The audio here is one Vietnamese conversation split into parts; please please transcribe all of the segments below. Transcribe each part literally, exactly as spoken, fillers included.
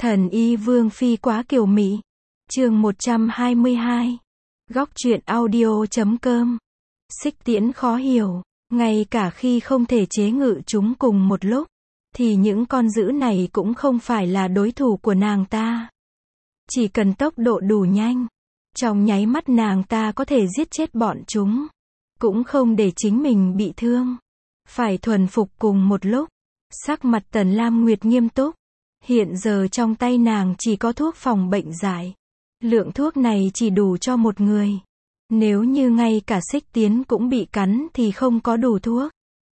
Thần y Vương Phi quá kiều mị. Chương một trăm hai mươi hai. Góc truyện audio chấm com. Xích Tiễn khó hiểu, ngay cả khi không thể chế ngự chúng cùng một lúc, thì những con dữ này cũng không phải là đối thủ của nàng ta. Chỉ cần tốc độ đủ nhanh, trong nháy mắt nàng ta có thể giết chết bọn chúng, cũng không để chính mình bị thương. Phải thuần phục cùng một lúc. Sắc mặt Tần Lam Nguyệt nghiêm túc. Hiện giờ trong tay nàng chỉ có thuốc phòng bệnh giải. Lượng thuốc này chỉ đủ cho một người. Nếu như ngay cả Xích Tiễn cũng bị cắn thì không có đủ thuốc.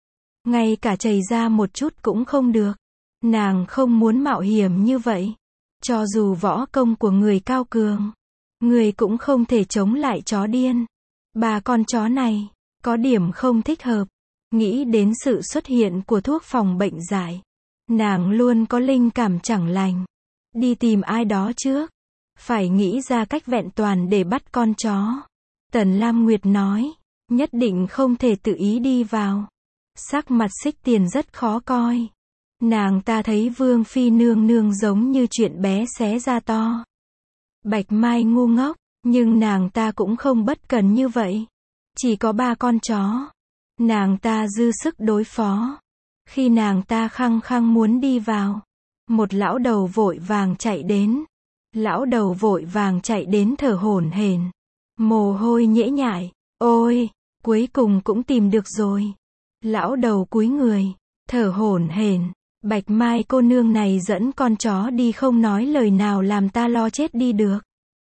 Ngay cả chảy ra một chút cũng không được. Nàng không muốn mạo hiểm như vậy. Cho dù võ công của người cao cường, người cũng không thể chống lại chó điên. Ba con chó này, có điểm không thích hợp. Nghĩ đến sự xuất hiện của thuốc phòng bệnh giải, nàng luôn có linh cảm chẳng lành. Đi tìm ai đó trước. Phải nghĩ ra cách vẹn toàn để bắt con chó. Tần Lam Nguyệt nói, nhất định không thể tự ý đi vào. Sắc mặt Xích Tiền rất khó coi. Nàng ta thấy Vương Phi nương nương giống như chuyện bé xé ra to. Bạch Mai ngu ngốc, nhưng nàng ta cũng không bất cần như vậy. Chỉ có ba con chó. Nàng ta dư sức đối phó. Khi nàng ta khăng khăng muốn đi vào, một lão đầu vội vàng chạy đến. Lão đầu vội vàng chạy đến thở hổn hển, mồ hôi nhễ nhại. Ôi, cuối cùng cũng tìm được rồi. Lão đầu cúi người, thở hổn hển. Bạch Mai cô nương này dẫn con chó đi không nói lời nào làm ta lo chết đi được.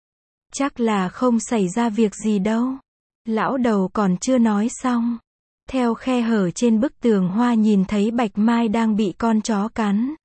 Chắc là không xảy ra việc gì đâu. Lão đầu còn chưa nói xong. Theo khe hở trên bức tường hoa nhìn thấy Bạch Mai đang bị con chó cắn.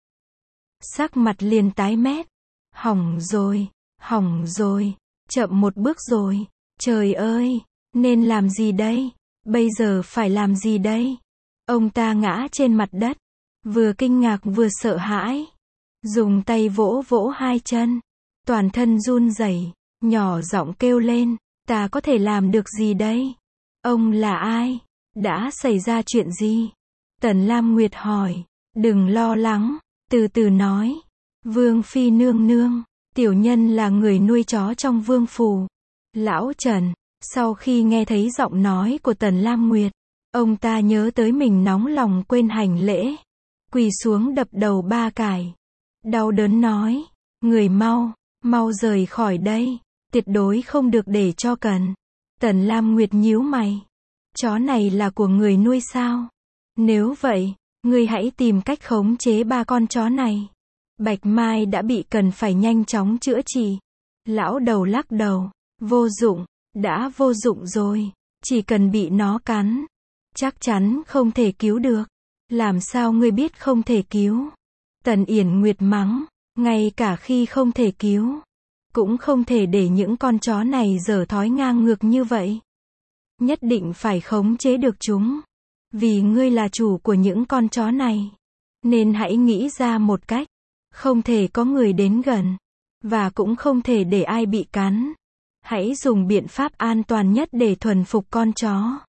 Sắc mặt liền tái mét. Hỏng rồi, hỏng rồi, chậm một bước rồi. Trời ơi, nên làm gì đây? Bây giờ phải làm gì đây? Ông ta ngã trên mặt đất, vừa kinh ngạc vừa sợ hãi. Dùng tay vỗ vỗ hai chân, toàn thân run rẩy, nhỏ giọng kêu lên, ta có thể làm được gì đây? Ông là ai? Đã xảy ra chuyện gì? Tần Lam Nguyệt hỏi. Đừng lo lắng, từ từ nói. Vương Phi nương nương, tiểu nhân là người nuôi chó trong vương phủ. Lão Trần, sau khi nghe thấy giọng nói của Tần Lam Nguyệt, ông ta nhớ tới mình nóng lòng quên hành lễ. Quỳ xuống đập đầu ba cải. Đau đớn nói, người mau, mau rời khỏi đây. Tuyệt đối không được để cho Cần. Tần Lam Nguyệt nhíu mày. Chó này là của người nuôi sao? Nếu vậy, ngươi hãy tìm cách khống chế ba con chó này. Bạch Mai đã bị cần phải nhanh chóng chữa trị. Lão đầu lắc đầu. Vô dụng, đã vô dụng rồi. Chỉ cần bị nó cắn, chắc chắn không thể cứu được. Làm sao ngươi biết không thể cứu? Tần Yển Nguyệt mắng. Ngay cả khi không thể cứu, cũng không thể để những con chó này dở thói ngang ngược như vậy. Nhất định phải khống chế được chúng. Vì ngươi là chủ của những con chó này, nên hãy nghĩ ra một cách. Không thể có người đến gần, và cũng không thể để ai bị cắn. Hãy dùng biện pháp an toàn nhất để thuần phục con chó.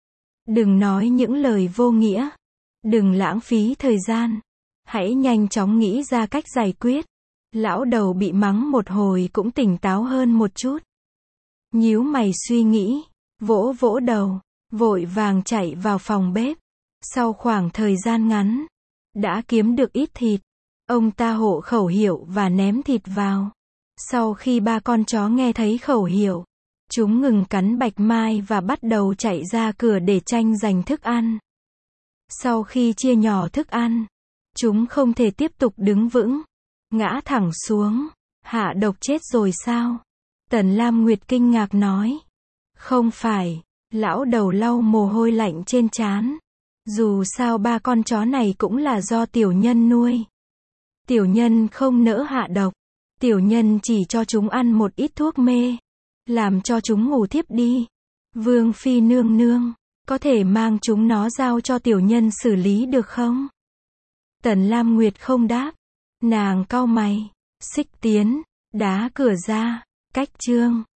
Đừng nói những lời vô nghĩa. Đừng lãng phí thời gian. Hãy nhanh chóng nghĩ ra cách giải quyết. Lão đầu bị mắng một hồi cũng tỉnh táo hơn một chút. Nhíu mày suy nghĩ, vỗ vỗ đầu, vội vàng chạy vào phòng bếp. Sau khoảng thời gian ngắn, đã kiếm được ít thịt. Ông ta hộ khẩu hiệu và ném thịt vào. Sau khi ba con chó nghe thấy khẩu hiệu, chúng ngừng cắn Bạch Mai và bắt đầu chạy ra cửa để tranh giành thức ăn. Sau khi chia nhỏ thức ăn, chúng không thể tiếp tục đứng vững, ngã thẳng xuống. Hạ độc chết rồi sao? Tần Lam Nguyệt kinh ngạc nói. Không phải. Lão đầu lau mồ hôi lạnh trên trán. Dù sao ba con chó này cũng là do tiểu nhân nuôi. Tiểu nhân không nỡ hạ độc. Tiểu nhân chỉ cho chúng ăn một ít thuốc mê, làm cho chúng ngủ thiếp đi. Vương Phi nương nương, có thể mang chúng nó giao cho tiểu nhân xử lý được không? Tần Lam Nguyệt không đáp. Nàng cau mày. Xích Tiễn, đá cửa ra. Cách chương